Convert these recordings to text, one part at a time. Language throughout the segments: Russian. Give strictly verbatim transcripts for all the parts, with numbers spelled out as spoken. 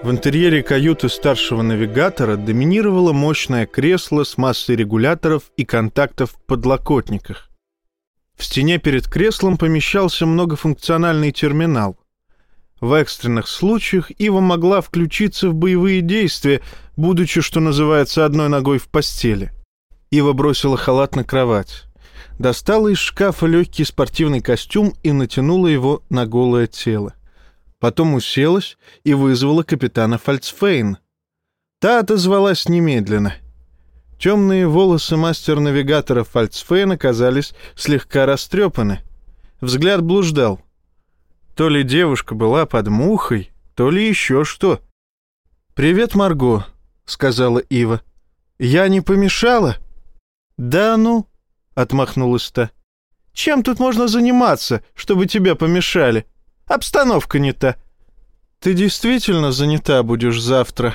В интерьере каюты старшего навигатора доминировало мощное кресло с массой регуляторов и контактов в подлокотниках. В стене перед креслом помещался многофункциональный терминал. В экстренных случаях Ива могла включиться в боевые действия, будучи, что называется, одной ногой в постели. Ива бросила халат на кровать, достала из шкафа легкий спортивный костюм и натянула его на голое тело. Потом уселась и вызвала капитана Фальцфейн. Та отозвалась немедленно. Темные волосы мастер-навигатора Фальцфейн оказались слегка растрепаны. Взгляд блуждал. То ли девушка была под мухой, то ли еще что. «Привет, Марго», — сказала Ива. «Я не помешала?» «Да ну», — отмахнулась та. «Чем тут можно заниматься, чтобы тебе помешали? Обстановка не та». «Ты действительно занята будешь завтра?»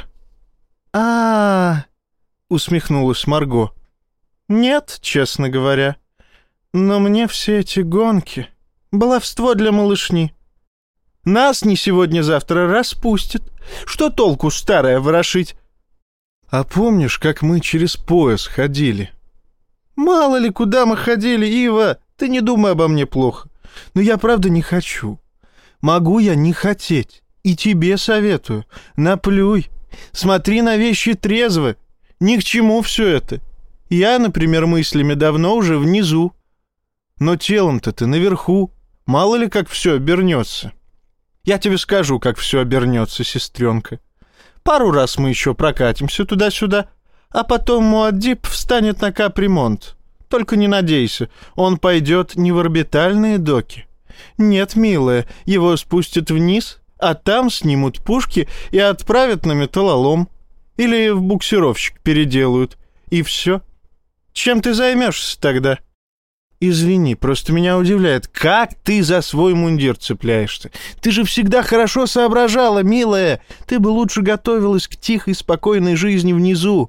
«А-а-а», усмехнулась Марго. «Нет, честно говоря. Но мне все эти гонки — баловство для малышни. Нас не сегодня-завтра распустят. Что толку старое ворошить?» «А помнишь, как мы через пояс ходили?» «Мало ли, куда мы ходили, Ива. Ты не думай обо мне плохо. Но я правда не хочу. Могу я не хотеть. И тебе советую. Наплюй. Смотри на вещи трезво. Ни к чему все это. Я, например, мыслями давно уже внизу. Но телом-то ты наверху. Мало ли, как все обернется. Я тебе скажу, как все обернется, сестренка. Пару раз мы еще прокатимся туда-сюда, а потом Муаддиб встанет на капремонт. Только не надейся, он пойдет не в орбитальные доки. Нет, милая, его спустят вниз, а там снимут пушки и отправят на металлолом. Или в буксировщик переделают. И все. Чем ты займешься тогда?» «Извини, просто меня удивляет, как ты за свой мундир цепляешься? Ты же всегда хорошо соображала, милая. Ты бы лучше готовилась к тихой, спокойной жизни внизу».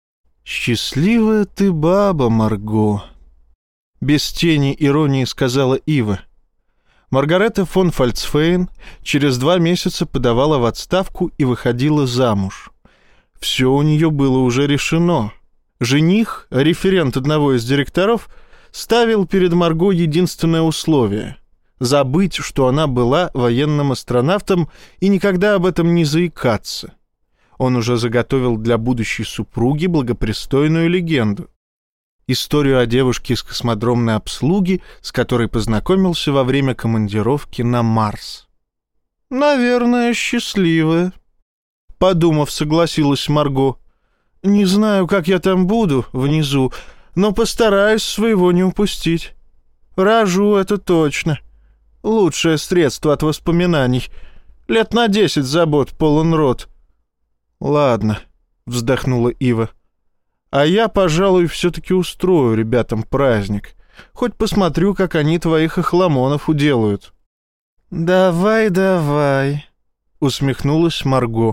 «Счастливая ты баба, Марго», — без тени иронии сказала Ива. Маргарета фон Фальцфейн через два месяца подавала в отставку и выходила замуж. Все у нее было уже решено. Жених, референт одного из директоров, ставил перед Марго единственное условие — забыть, что она была военным астронавтом, и никогда об этом не заикаться. Он уже заготовил для будущей супруги благопристойную легенду. Историю о девушке из космодромной обслуги, с которой познакомился во время командировки на Марс. «Наверное, счастливая», — подумав, согласилась Марго. «Не знаю, как я там буду, внизу, но постараюсь своего не упустить. Рожу, это точно. Лучшее средство от воспоминаний. Лет на десять забот полон рот». «Ладно», — вздохнула Ива. «А я, пожалуй, все-таки устрою ребятам праздник. Хоть посмотрю, как они твоих охламонов уделают». «Давай, давай», — усмехнулась Марго.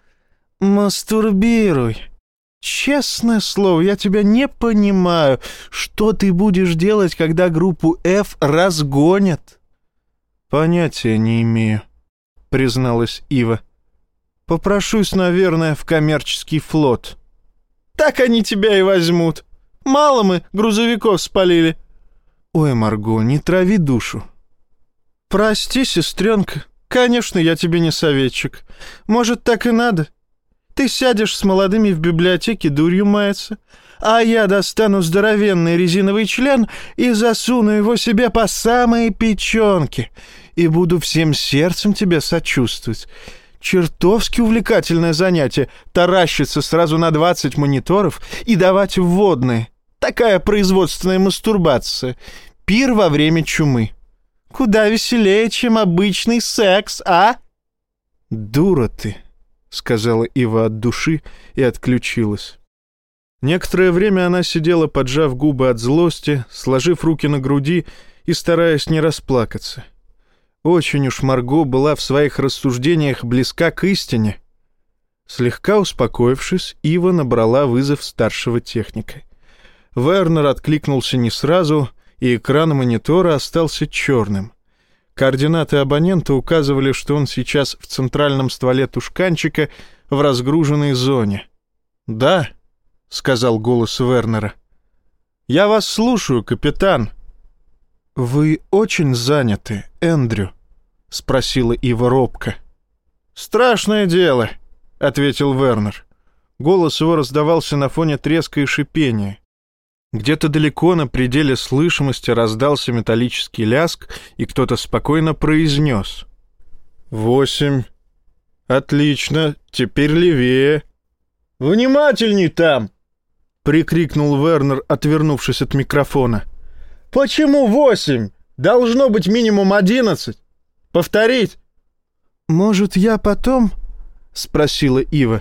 «Мастурбируй. Честное слово, я тебя не понимаю. Что ты будешь делать, когда группу F разгонят?» «Понятия не имею», — призналась Ива. «Попрошусь, наверное, в коммерческий флот». «Так они тебя и возьмут. Мало мы грузовиков спалили». «Ой, Марго, не трави душу». «Прости, сестренка. Конечно, я тебе не советчик. Может, так и надо. Ты сядешь с молодыми в библиотеке дурью маяться, а я достану здоровенный резиновый член и засуну его себе по самые печенки и буду всем сердцем тебе сочувствовать. Чертовски увлекательное занятие — таращиться сразу на двадцать мониторов и давать вводные. Такая производственная мастурбация. Пир во время чумы. Куда веселее, чем обычный секс, а?» «Дура ты», — сказала Ива от души и отключилась. Некоторое время она сидела, поджав губы от злости, сложив руки на груди и стараясь не расплакаться. Очень уж Марго была в своих рассуждениях близка к истине. Слегка успокоившись, Ива набрала вызов старшего техника. Вернер откликнулся не сразу, и экран монитора остался черным. Координаты абонента указывали, что он сейчас в центральном стволе тушканчика в разгруженной зоне. «Да», — сказал голос Вернера. «Я вас слушаю, капитан». «Вы очень заняты, Эндрю?» — спросила Ива робко. «Страшное дело», — ответил Вернер. Голос его раздавался на фоне треска и шипения. Где-то далеко на пределе слышимости раздался металлический ляск, и кто-то спокойно произнес: «Восемь. Отлично. Теперь левее». «Внимательней там!» — прикрикнул Вернер, отвернувшись от микрофона. «Почему восемь? Должно быть минимум одиннадцать. Повторить?» «Может, я потом?» — спросила Ива.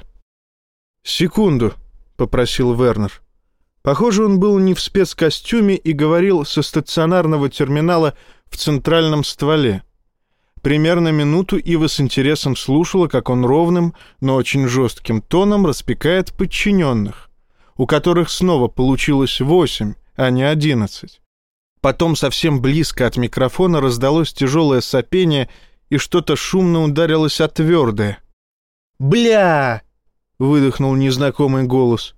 «Секунду», — попросил Вернер. Похоже, он был не в спецкостюме и говорил со стационарного терминала в центральном стволе. Примерно минуту Ива с интересом слушала, как он ровным, но очень жестким тоном распекает подчиненных, у которых снова получилось восемь, а не одиннадцать. Потом совсем близко от микрофона раздалось тяжелое сопение, и что-то шумно ударилось о твердое. «Бля!» — выдохнул незнакомый голос.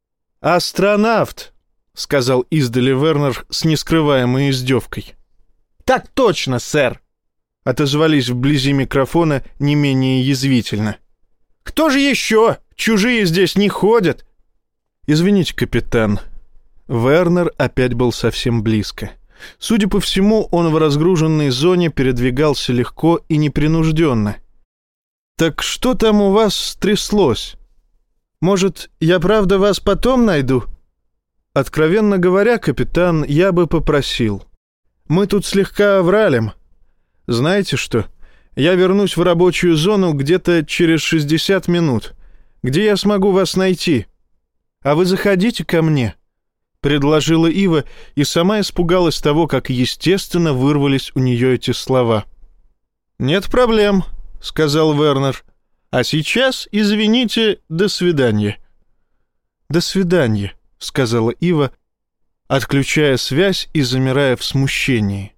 «Астронавт!» — сказал издали Вернер с нескрываемой издевкой. «Так точно, сэр!» — отозвались вблизи микрофона не менее язвительно. «Кто же еще? Чужие здесь не ходят!» «Извините, капитан». Вернер опять был совсем близко. Судя по всему, он в разгруженной зоне передвигался легко и непринужденно. «Так что там у вас стряслось? Может, я правда вас потом найду?» «Откровенно говоря, капитан, я бы попросил. Мы тут слегка овралим. Знаете что? Я вернусь в рабочую зону где-то через шестьдесят минут, где я смогу вас найти. А вы заходите ко мне», — предложила Ива и сама испугалась того, как естественно вырвались у нее эти слова. «Нет проблем», — сказал Вернер. «А сейчас, извините, до свидания». «До свидания», — сказала Ива, отключая связь и замирая в смущении.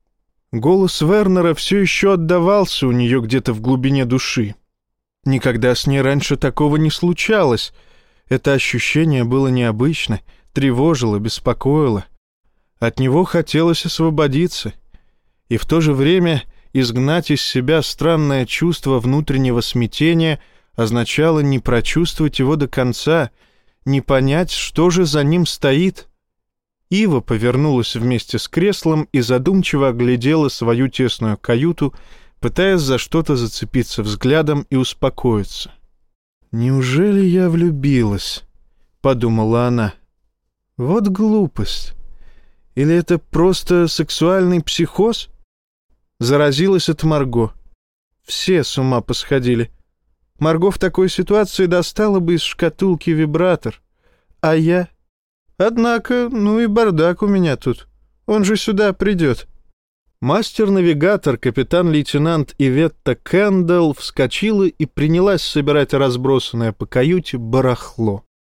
Голос Вернера все еще отдавался у нее где-то в глубине души. Никогда с ней раньше такого не случалось. Это ощущение было необычно, тревожило, беспокоило. От него хотелось освободиться. И в то же время изгнать из себя странное чувство внутреннего смятения означало не прочувствовать его до конца, не понять, что же за ним стоит. Ива повернулась вместе с креслом и задумчиво оглядела свою тесную каюту, пытаясь за что-то зацепиться взглядом и успокоиться. «Неужели я влюбилась?» — подумала она. «Вот глупость. Или это просто сексуальный психоз?» Заразилась от Марго. Все с ума посходили. Марго в такой ситуации достала бы из шкатулки вибратор. А я... Однако, ну и бардак у меня тут. Он же сюда придет. Мастер-навигатор, капитан-лейтенант Иветта Кэндалл вскочила и принялась собирать разбросанное по каюте барахло.